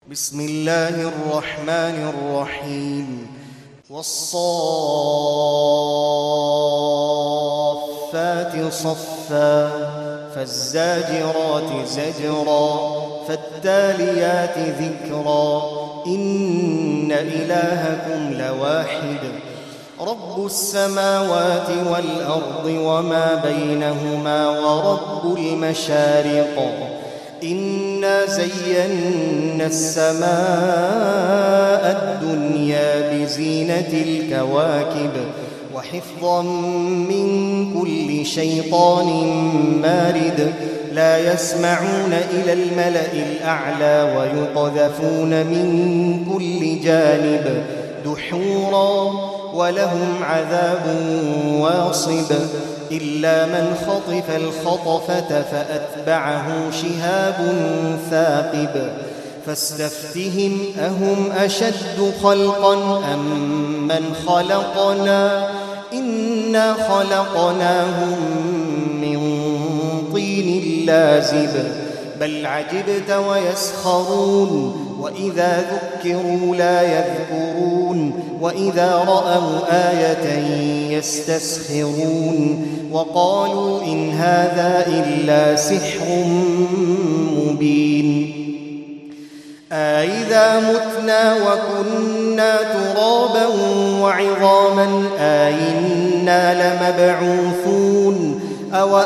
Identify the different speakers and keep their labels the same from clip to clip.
Speaker 1: بسم الله الرحمن الرحيم والصافات صفا فالزاجرات زجرا فالتاليات ذكرا إن إلهكم لواحد رب السماوات والأرض وما بينهما ورب المشارق إنا زينا السماء الدنيا بزينة الكواكب وحفظا من كل شيطان مارد لا يسمعون إلى الملأ الأعلى ويقذفون من كل جانب دحورا ولهم عذاب واصب إلا من خطف الخطفة فأتبعه شهاب ثاقب فاستفتهم أهم أشد خلقا أم من خلقنا إنا خلقناهم من طين لازب بل عجبت ويسخرون وإذا ذكروا لا يذكرون وإذا رأوا آية يستسخرون وقالوا إن هذا إلا سحر مبين أإذا متنا وكنا ترابا وعظاما أإنا لمبعوثون أو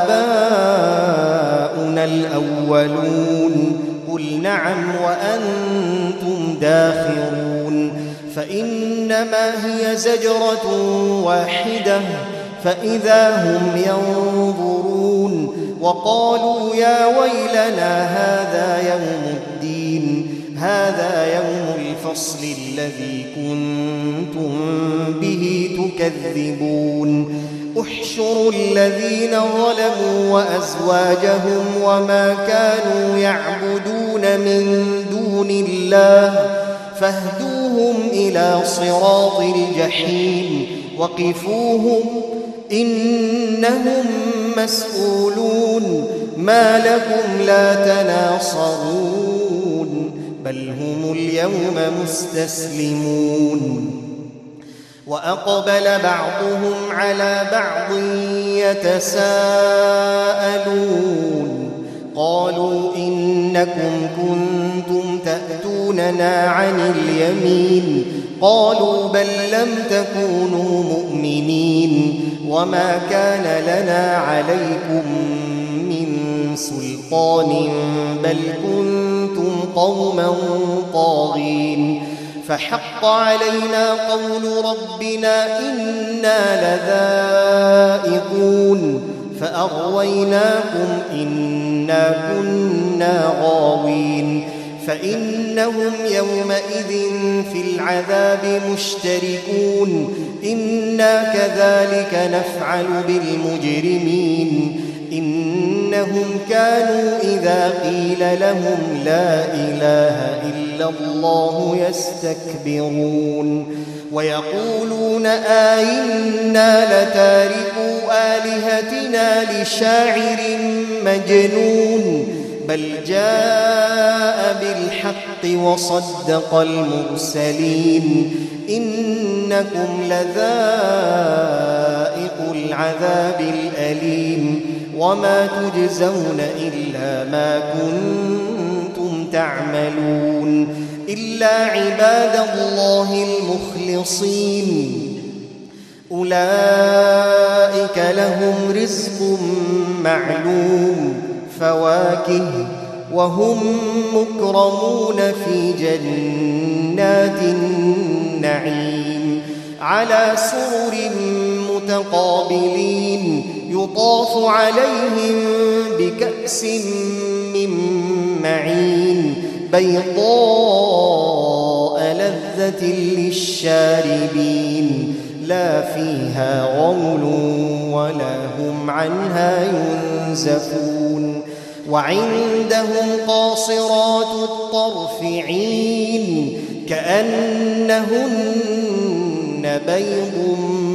Speaker 1: آباؤنا الأولون قل نعم وأنتم داخرون فإنما هي زجرة واحدة فإذا هم ينظرون وقالوا يا ويلنا هذا يوم الدين هذا يوم الفصل الذي كنتم به تكذبون احشروا الذين ظلموا وأزواجهم وما كانوا يعبدون من دون الله فاهدوهم إلى صراط الجحيم وقفوهم إنهم مسؤولون ما لكم لا تناصرون بل هم اليوم مستسلمون وأقبل بعضهم على بعض يتساءلون قالوا إنكم كنتم تأتوننا عن اليمين قالوا بل لم تكونوا مؤمنين وما كان لنا عليكم من سلطان بل كنتم قوما طاغين فحق علينا قول ربنا إنا لذائقون فأغويناكم إنا كنا غاوين فإنهم يومئذ في العذاب مشتركون إنا كذلك نفعل بالمجرمين إنهم كانوا إذا قيل لهم لا إله إلا الله يستكبرون ويقولون أئنا لتاركو آلهتنا لشاعر مجنون بل جاء بالحق وصدق المرسلين إنكم لذائق العذاب الأليم وما تجزون إلا ما كنتم تعملون إلا عباد الله المخلصين أولئك لهم رزق معلوم فواكه وهم مكرمون في جنات النعيم على سرر متقابلين يطاف عليهم بكأس من معين بيضاء لذة للشاربين لا فيها غول ولا هم عنها ينزفون وعندهم قاصرات الطرف عين كأنهن بيض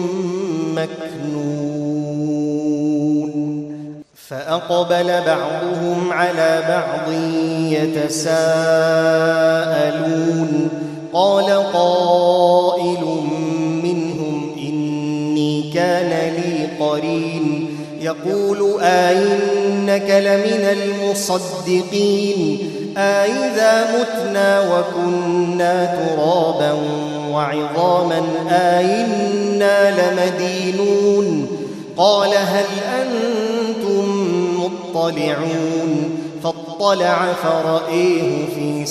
Speaker 1: مكنون فأقبل بعضهم على بعض يتساءلون يقول أئنك لمن المصدقين أئذا متنا وكنا ترابا وعظاما أئنا لمدينون قال هل أنتم مطلعون فاطلع فرأيه في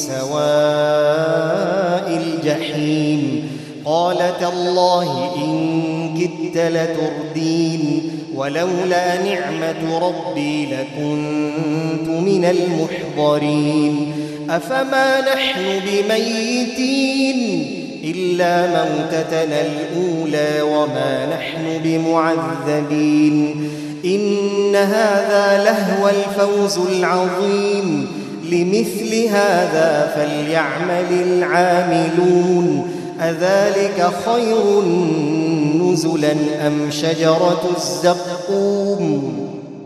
Speaker 1: سواء الجحيم قال تالله إن كدت لتردين ولولا نعمة ربي لكنت من المحضرين أفما نحن بميتين إلا موتتنا الأولى وما نحن بمعذبين إن هذا لهو الفوز العظيم لمثل هذا فليعمل العاملون أذلك خير نزلا أم شجرة الزقوم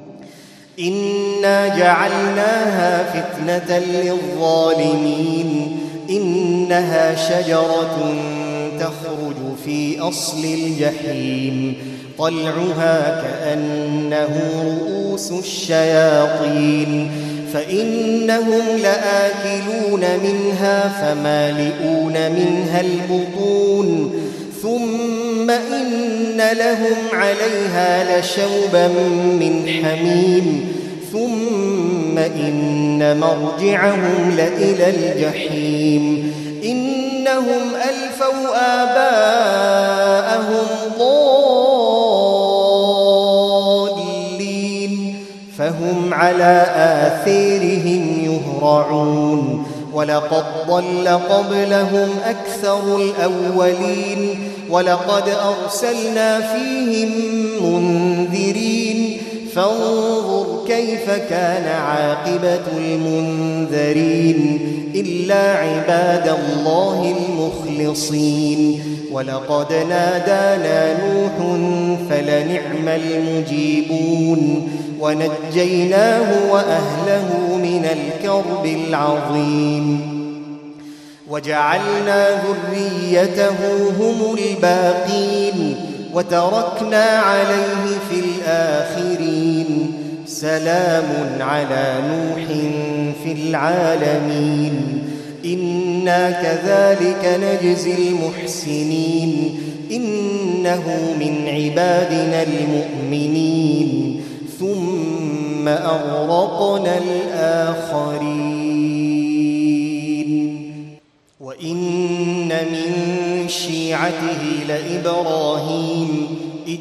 Speaker 1: إنا جعلناها فتنة للظالمين إنها شجرة تخرج في أصل الجحيم طلعها كأنه رؤوس الشياطين فإنهم لآكلون منها فمالئون منها البطون ثم إن لهم عليها لشوبا من حميم ثم إن مرجعهم لإلى الجحيم إنهم ألفوا آباءهم ضالين فهم على آثارهم يهرعون ولقد ضل قبلهم أكثر الأولين ولقد أرسلنا فيهم منذرين فانظر كيف كان عاقبة المنذرين إلا عباد الله المخلصين ولقد نادانا نوح فلنعم المجيبون ونجيناه وأهله من الكرب العظيم وجعلنا ذريته هم الباقين وتركنا عليه في الآخرين سلام على نوح في العالمين إنا كذلك نجزي المحسنين إنه من عبادنا المؤمنين ثم أغرقنا الآخرين وإن من شيعته لإبراهيم إذ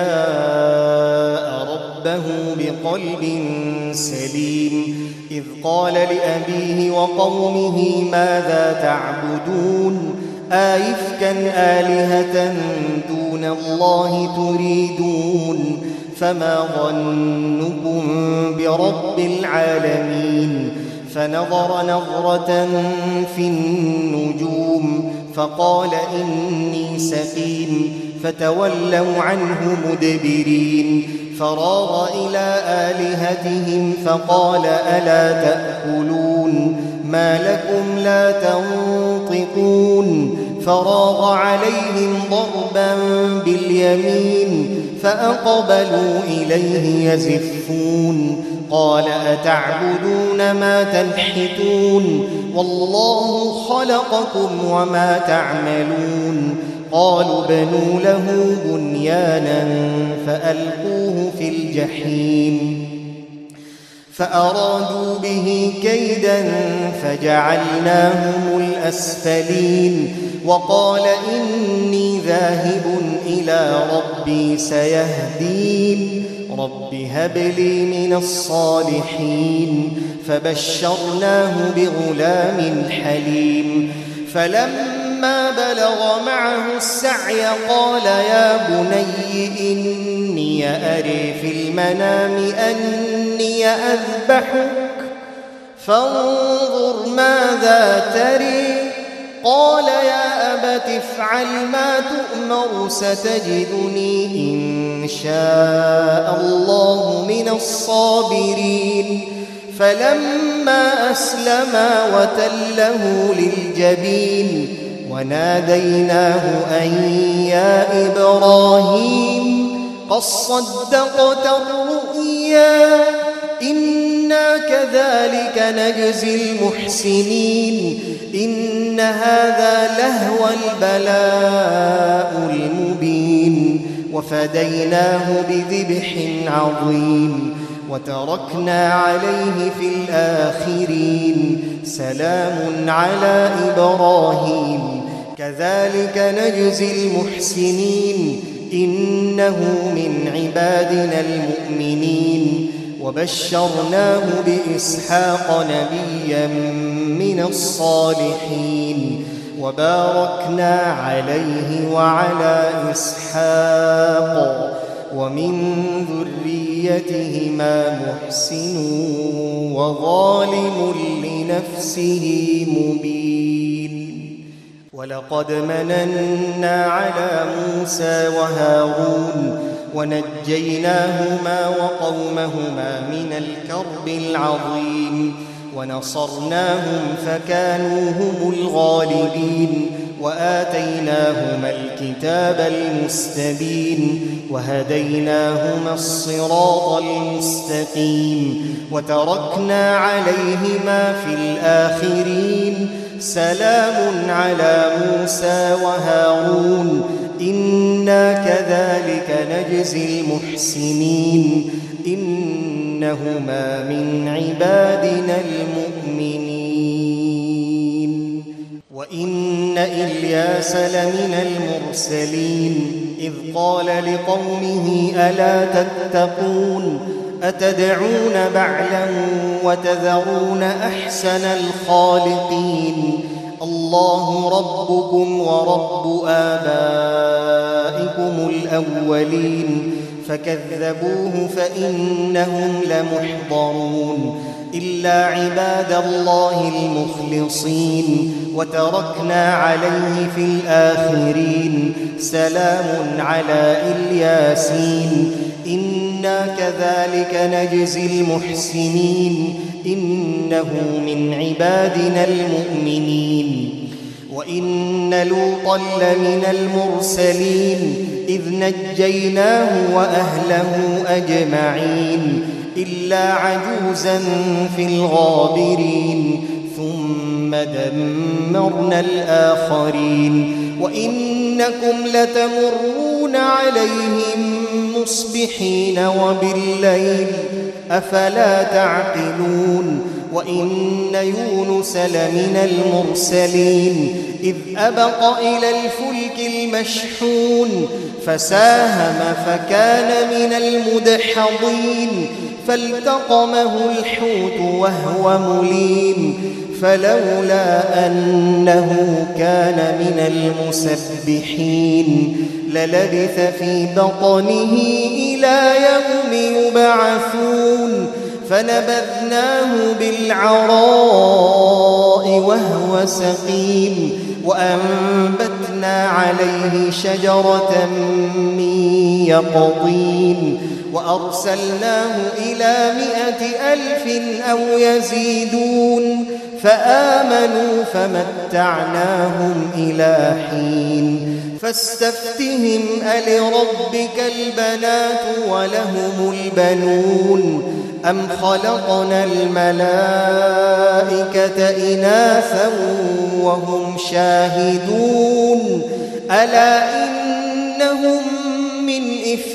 Speaker 1: جاء ربه بقلب سليم إذ قال لأبيه وقومه ماذا تعبدون آئفكا آلهة دون الله تريدون فما ظنكم برب العالمين فنظر نظرة في النجوم فقال إني سقيم فتولوا عنه مدبرين فراغ إلى آلهتهم فقال ألا تأكلون ما لكم لا تنطقون فراغ عليهم ضربا باليمين فأقبلوا إليه يزفون قال أتعبدون ما تنحتون والله خلقكم وما تعملون قالوا بنوا له بنيانا فألقوه في الجحيم فأرادوا به كيدا فجعلناهم الأسفلين وقال إني ذاهب إلى ربي سيهدين رب هب لي من الصالحين فبشرناه بغلام حليم فلما بلغ معه السعي قال يا بني إني أري في المنام أني أذبحك فانظر ماذا تري قال يا أبت افعل ما تؤمر ستجدني إن شاء الله من الصابرين فلما أسلما وتله للجبين وناديناه أن يا إبراهيم قد صدقت الرؤيا زكريا إنا كذلك نجزي المحسنين إن هذا لهو البلاء المبين وفديناه بذبح عظيم وتركنا عليه في الآخرين سلام على إبراهيم كذلك نجزي المحسنين إنه من عبادنا المؤمنين وبشرناه بإسحاق نبيا من الصالحين وباركنا عليه وعلى إسحاق ومن ذريتهما محسن وظالم لنفسه مبين ولقد مننا على موسى وهارون ونجيناهما وقومهما من الكرب العظيم ونصرناهم فكانوا هم الغالبين وآتيناهما الكتاب المستبين وهديناهما الصراط المستقيم وتركنا عليهما في الآخرين سلام على موسى وهارون إنا كذلك نجزي المحسنين إنهما من عبادنا المؤمنين وإن إلياس لمن المرسلين إذ قال لقومه ألا تتقون أتدعون بعلا وتذرون أحسن الخالقين الله ربكم ورب آبائكم الأولين فكذبوه فإنهم لمحضرون إلا عباد الله المخلصين وتركنا عليه في الآخرين سلام على الياسين إنا كذلك نجزي المحسنين إنه من عبادنا المؤمنين وإن لوطا لمن المرسلين إذ نجيناه وأهله أجمعين إلا عجوزا في الغابرين ثم دمرنا الآخرين وإنكم لتمرون عليهم مصبحين وبالليل أفلا تعقلون وإن يونس لمن المرسلين إذ أبق إلى الفلك المشحون فساهم فكان من المدحضين فالتقمه الحوت وهو مليم فلولا أنه كان من المسبحين للبث في بطنه إلى يوم يبعثون فنبذناه بالعراء وهو سقيم وأنبتنا عليه شجرة من يقطين وأرسلناه إلى 100,000 أو يزيدون فآمنوا فمتعناهم إلى حين فاستفتهم ألربك البنات ولهم البنون أم خلقنا الملائكة إناثا وهم شاهدون ألا إنهم من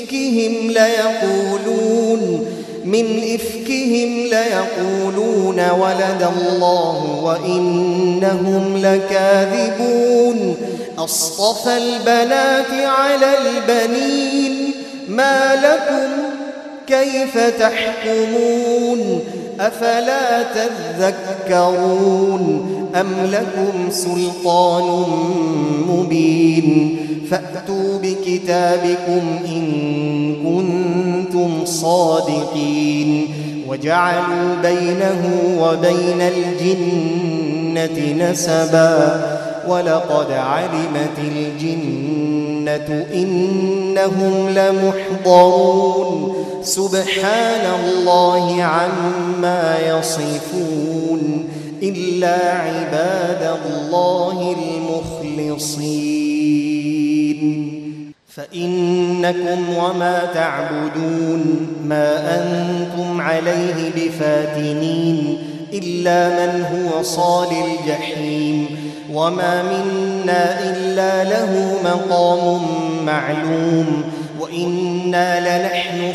Speaker 1: إفكهم ليقولون ولد الله وإنهم لكاذبون أصطفى البنات على البنين ما لكم كيف تحكمون أفلا تذكرون أم لكم سلطان مبين فأتوا بكتابكم إن كنتم صادقين وجعلوا بينه وبين الجنة نسبا ولقد علمت الجنة إنهم لمحضرون سبحان الله عما يصفون إلا عباد الله المخلصين فإنكم وما تعبدون ما أنتم عليه بفاتنين إلا من هو صال الجحيم وما منا إلا له مقام معلوم وإنا لنحن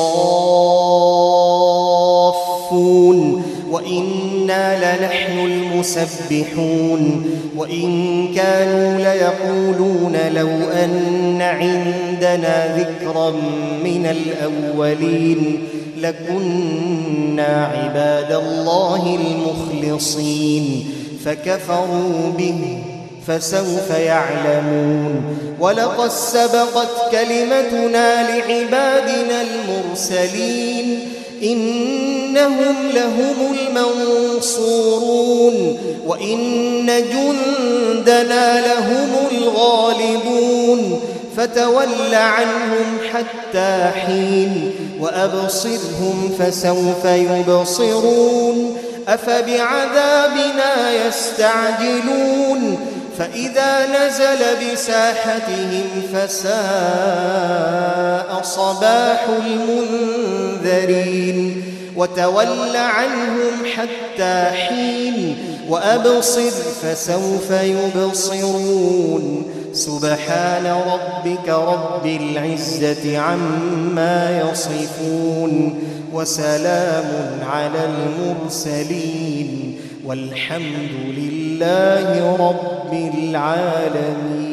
Speaker 1: الصافون وإنا لنحن المسبحون وإن كانوا ليقولون لو أن عندنا ذكرا من الأولين لكنا عباد الله المخلصين فكفروا به فسوف يعلمون ولقد سبقت كلمتنا لعبادنا المرسلين إنهم لهم المنصورون وإن جندنا لهم الغالبون فتول عنهم حتى حين وأبصرهم فسوف يبصرون أفبعذابنا يستعجلون فإذا نزل بساحتهم فساء صباح المنذرين وتول عنهم حتى حين وأبصر فسوف يبصرون سبحان ربك رب العزة عما يصفون وسلام على المرسلين والحمد لله رب العالمين.